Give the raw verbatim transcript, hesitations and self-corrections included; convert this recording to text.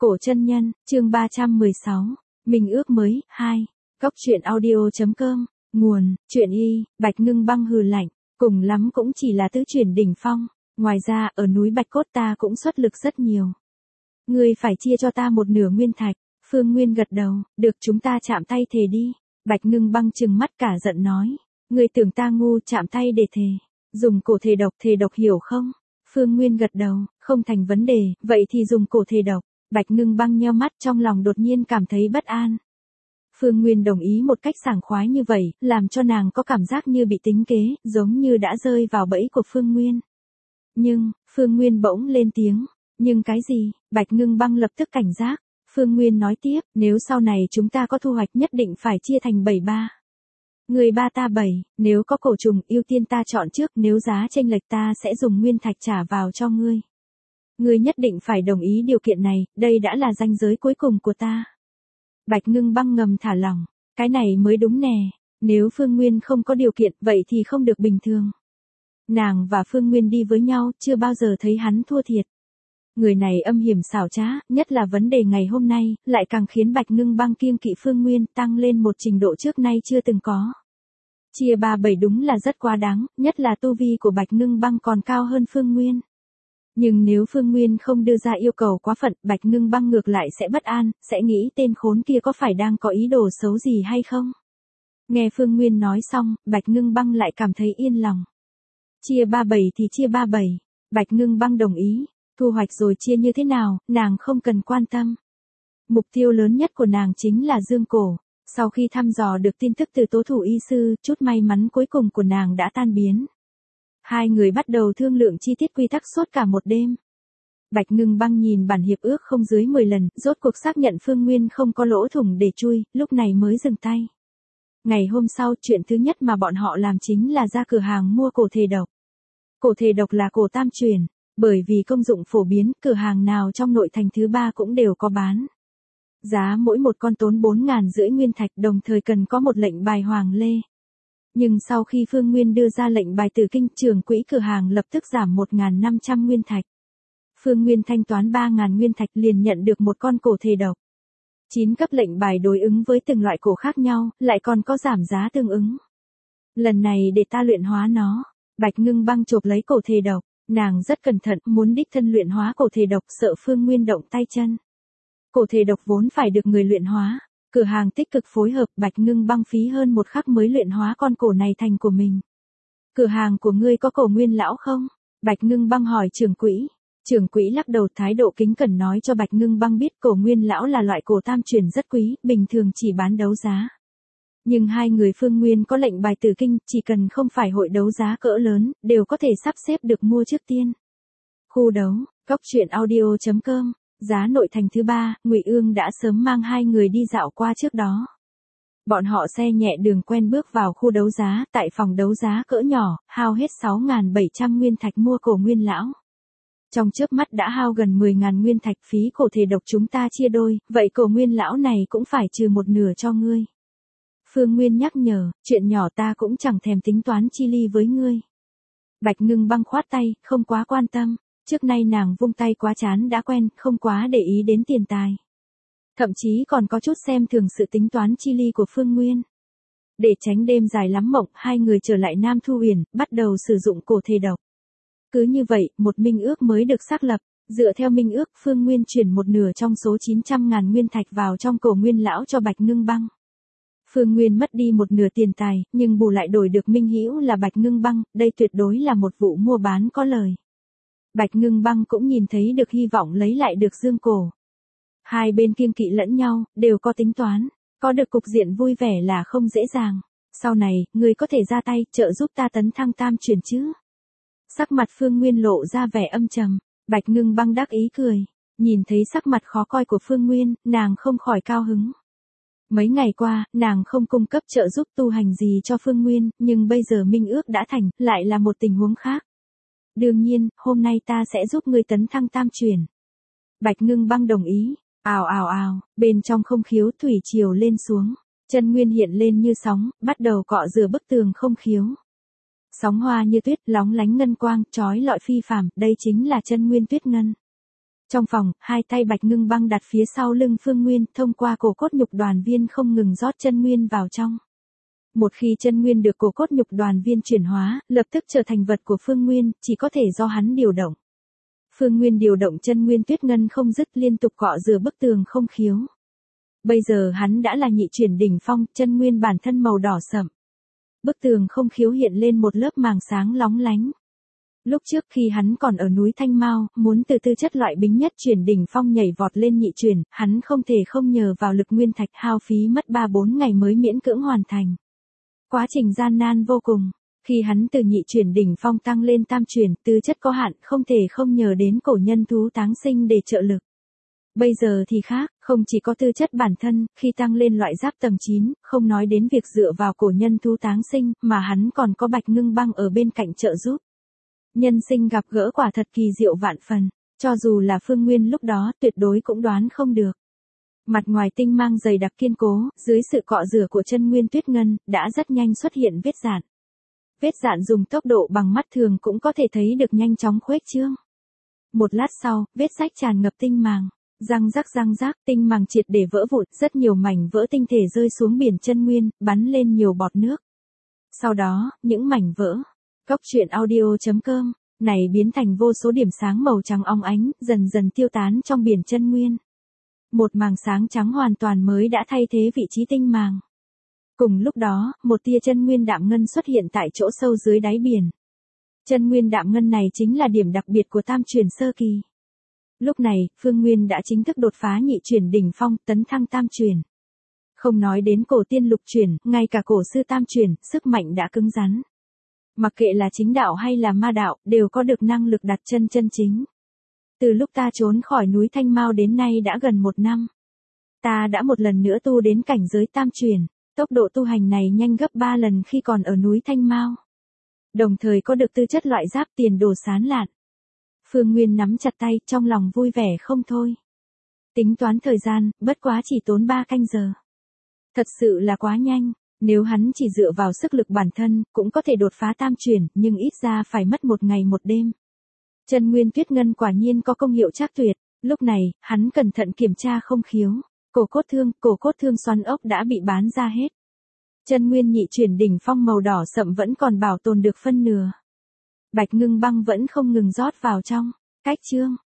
Cổ chân nhân, chương ba trăm mười sáu, Minh ước mới, hai, Góc truyện audio.com, nguồn, truyện y, Bạch Ngưng Băng hừ lạnh, cùng lắm cũng chỉ là tứ chuyển đỉnh phong, ngoài ra ở núi Bạch Cốt ta cũng xuất lực rất nhiều. Ngươi phải chia cho ta một nửa nguyên thạch, Phương Nguyên gật đầu, được chúng ta chạm tay thề đi, Bạch Ngưng Băng trừng mắt cả giận nói, ngươi tưởng ta ngu chạm tay để thề, dùng cổ thề độc thề độc hiểu không? Phương Nguyên gật đầu, không thành vấn đề, vậy thì dùng cổ thề độc. Bạch Ngưng Băng nheo mắt trong lòng đột nhiên cảm thấy bất an. Phương Nguyên đồng ý một cách sảng khoái như vậy, làm cho nàng có cảm giác như bị tính kế, giống như đã rơi vào bẫy của Phương Nguyên. Nhưng, Phương Nguyên bỗng lên tiếng, nhưng cái gì? Bạch Ngưng Băng lập tức cảnh giác. Phương Nguyên nói tiếp, nếu sau này chúng ta có thu hoạch nhất định phải chia thành bảy ba. Người ba ta bảy, nếu có cổ trùng ưu tiên ta chọn trước, nếu giá chênh lệch ta sẽ dùng nguyên thạch trả vào cho ngươi. Ngươi nhất định phải đồng ý điều kiện này, đây đã là ranh giới cuối cùng của ta. Bạch Ngưng Băng ngầm thả lỏng, cái này mới đúng nè, nếu Phương Nguyên không có điều kiện vậy thì không được bình thường. Nàng và Phương Nguyên đi với nhau, chưa bao giờ thấy hắn thua thiệt. Người này âm hiểm xảo trá, nhất là vấn đề ngày hôm nay, lại càng khiến Bạch Ngưng Băng kiêng kỵ Phương Nguyên tăng lên một trình độ trước nay chưa từng có. Chia ba bảy đúng là rất quá đáng, nhất là tu vi của Bạch Ngưng Băng còn cao hơn Phương Nguyên. Nhưng nếu Phương Nguyên không đưa ra yêu cầu quá phận, Bạch Ngưng Băng ngược lại sẽ bất an, sẽ nghĩ tên khốn kia có phải đang có ý đồ xấu gì hay không? Nghe Phương Nguyên nói xong, Bạch Ngưng Băng lại cảm thấy yên lòng. Chia ba bảy thì chia ba bảy, Bạch Ngưng Băng đồng ý, thu hoạch rồi chia như thế nào, nàng không cần quan tâm. Mục tiêu lớn nhất của nàng chính là Dương Cổ. Sau khi thăm dò được tin tức từ tố thủ y sư, chút may mắn cuối cùng của nàng đã tan biến. Hai người bắt đầu thương lượng chi tiết quy tắc suốt cả một đêm. Bạch Ngưng Băng nhìn bản hiệp ước không dưới mười lần, rốt cuộc xác nhận Phương Nguyên không có lỗ thủng để chui, lúc này mới dừng tay. Ngày hôm sau, chuyện thứ nhất mà bọn họ làm chính là ra cửa hàng mua cổ thề độc. Cổ thề độc là cổ tam truyền, bởi vì công dụng phổ biến, cửa hàng nào trong nội thành thứ ba cũng đều có bán. Giá mỗi một con tốn bốn ngàn rưỡi nguyên thạch, đồng thời cần có một lệnh bài hoàng lê. Nhưng sau khi Phương Nguyên đưa ra lệnh bài từ kinh, trưởng quỹ cửa hàng lập tức giảm một nghìn năm trăm nguyên thạch. Phương Nguyên thanh toán ba nghìn nguyên thạch liền nhận được một con cổ thề độc. chín cấp lệnh bài đối ứng với từng loại cổ khác nhau, lại còn có giảm giá tương ứng. Lần này để ta luyện hóa nó. Bạch Ngưng Băng chộp lấy cổ thề độc, nàng rất cẩn thận, muốn đích thân luyện hóa cổ thề độc, sợ Phương Nguyên động tay chân. Cổ thề độc vốn phải được người luyện hóa. Cửa hàng tích cực phối hợp, Bạch Ngưng Băng phí hơn một khắc mới luyện hóa con cổ này thành của mình. Cửa hàng của ngươi có cổ nguyên lão không? Bạch Ngưng Băng hỏi trưởng quỹ. Trưởng quỹ lắc đầu, thái độ kính cẩn nói cho Bạch Ngưng Băng biết cổ nguyên lão là loại cổ tam truyền rất quý, bình thường chỉ bán đấu giá. Nhưng hai người Phương Nguyên có lệnh bài từ kinh, chỉ cần không phải hội đấu giá cỡ lớn, đều có thể sắp xếp được mua trước tiên. Khu đấu, Góc truyện audio.com. Giá nội thành thứ ba, Ngụy Ương đã sớm mang hai người đi dạo qua trước đó. Bọn họ xe nhẹ đường quen bước vào khu đấu giá, tại phòng đấu giá cỡ nhỏ, hao hết sáu nghìn bảy trăm nguyên thạch mua cổ nguyên lão. Trong chớp mắt đã hao gần mười nghìn nguyên thạch, phí cổ thề độc chúng ta chia đôi, vậy cổ nguyên lão này cũng phải trừ một nửa cho ngươi. Phương Nguyên nhắc nhở, chuyện nhỏ ta cũng chẳng thèm tính toán chi ly với ngươi. Bạch Ngưng Băng khoát tay, không quá quan tâm. Trước nay nàng vung tay quá chán đã quen, không quá để ý đến tiền tài. Thậm chí còn có chút xem thường sự tính toán chi ly của Phương Nguyên. Để tránh đêm dài lắm mộng, hai người trở lại Nam Thu Uyển, bắt đầu sử dụng cổ thề độc. Cứ như vậy, một minh ước mới được xác lập. Dựa theo minh ước, Phương Nguyên chuyển một nửa trong số chín trăm ngàn nguyên thạch vào trong cổ nguyên lão cho Bạch Ngưng Băng. Phương Nguyên mất đi một nửa tiền tài, nhưng bù lại đổi được minh hữu là Bạch Ngưng Băng, đây tuyệt đối là một vụ mua bán có lời. Bạch Ngưng Băng cũng nhìn thấy được hy vọng lấy lại được Dương Cổ. Hai bên kiêng kỵ lẫn nhau, đều có tính toán, có được cục diện vui vẻ là không dễ dàng. Sau này, người có thể ra tay, trợ giúp ta tấn thăng tam truyền chứ. Sắc mặt Phương Nguyên lộ ra vẻ âm trầm, Bạch Ngưng Băng đắc ý cười, nhìn thấy sắc mặt khó coi của Phương Nguyên, nàng không khỏi cao hứng. Mấy ngày qua, nàng không cung cấp trợ giúp tu hành gì cho Phương Nguyên, nhưng bây giờ minh ước đã thành, lại là một tình huống khác. Đương nhiên, hôm nay ta sẽ giúp ngươi tấn thăng tam truyền. Bạch Ngưng Băng đồng ý. Ào ào ào, bên trong không khiếu thủy triều lên xuống. Chân nguyên hiện lên như sóng, bắt đầu cọ rửa bức tường không khiếu. Sóng hoa như tuyết, lóng lánh ngân quang, chói lọi phi phàm, đây chính là chân nguyên tuyết ngân. Trong phòng, hai tay Bạch Ngưng Băng đặt phía sau lưng Phương Nguyên, thông qua cổ cốt nhục đoàn viên không ngừng rót chân nguyên vào trong. Một khi chân nguyên được cổ cốt nhục đoàn viên chuyển hóa, lập tức trở thành vật của Phương Nguyên, chỉ có thể do hắn điều động. Phương Nguyên điều động chân nguyên tuyết ngân không dứt, liên tục cọ rửa bức tường không khiếu. Bây giờ hắn đã là nhị chuyển đỉnh phong, chân nguyên bản thân màu đỏ sậm. Bức tường không khiếu hiện lên một lớp màng sáng lóng lánh. Lúc trước khi hắn còn ở núi Thanh Mao, muốn từ tư chất loại bính nhất chuyển đỉnh phong nhảy vọt lên nhị chuyển, hắn không thể không nhờ vào lực nguyên thạch, hao phí mất ba bốn ngày mới miễn cưỡng hoàn thành. Quá trình gian nan vô cùng. Khi hắn từ nhị chuyển đỉnh phong tăng lên tam chuyển, tư chất có hạn, không thể không nhờ đến cổ nhân thú táng sinh để trợ lực. Bây giờ thì khác, không chỉ có tư chất bản thân, khi tăng lên loại giáp tầng chín, không nói đến việc dựa vào cổ nhân thú táng sinh, mà hắn còn có Bạch Ngưng Băng ở bên cạnh trợ giúp. Nhân sinh gặp gỡ quả thật kỳ diệu vạn phần, cho dù là Phương Nguyên lúc đó tuyệt đối cũng đoán không được. Mặt ngoài tinh mang dày đặc kiên cố, dưới sự cọ rửa của chân nguyên tuyết ngân, đã rất nhanh xuất hiện vết dạn. Vết dạn dùng tốc độ bằng mắt thường cũng có thể thấy được nhanh chóng khuếch trương. Một lát sau, vết rách tràn ngập tinh màng. Răng rắc răng rắc, tinh màng triệt để vỡ vụn, rất nhiều mảnh vỡ tinh thể rơi xuống biển chân nguyên, bắn lên nhiều bọt nước. Sau đó, những mảnh vỡ, Cốc truyện audio chấm com, này biến thành vô số điểm sáng màu trắng óng ánh, dần dần tiêu tán trong biển chân nguyên. Một màng sáng trắng hoàn toàn mới đã thay thế vị trí tinh màng. Cùng lúc đó, một tia chân nguyên đạm ngân xuất hiện tại chỗ sâu dưới đáy biển. Chân nguyên đạm ngân này chính là điểm đặc biệt của tam chuyển sơ kỳ. Lúc này, Phương Nguyên đã chính thức đột phá nhị chuyển đỉnh phong, tấn thăng tam chuyển. Không nói đến cổ tiên lục chuyển, ngay cả cổ sư tam chuyển, sức mạnh đã cứng rắn. Mặc kệ là chính đạo hay là ma đạo, đều có được năng lực đặt chân chân chính. Từ lúc ta trốn khỏi núi Thanh Mao đến nay đã gần một năm. Ta đã một lần nữa tu đến cảnh giới tam chuyển, tốc độ tu hành này nhanh gấp ba lần khi còn ở núi Thanh Mao. Đồng thời có được tư chất loại giáp, tiền đồ sáng lạn. Phương Nguyên nắm chặt tay, trong lòng vui vẻ không thôi. Tính toán thời gian, bất quá chỉ tốn ba canh giờ. Thật sự là quá nhanh, nếu hắn chỉ dựa vào sức lực bản thân, cũng có thể đột phá tam chuyển, nhưng ít ra phải mất một ngày một đêm. Chân nguyên tuyết ngân quả nhiên có công hiệu trác tuyệt, lúc này, hắn cẩn thận kiểm tra không khiếu. Cổ cốt thương, cổ cốt thương xoắn ốc đã bị bán ra hết. Chân nguyên nhị chuyển đỉnh phong màu đỏ sậm vẫn còn bảo tồn được phân nửa. Bạch Ngưng Băng vẫn không ngừng rót vào trong. Cách chương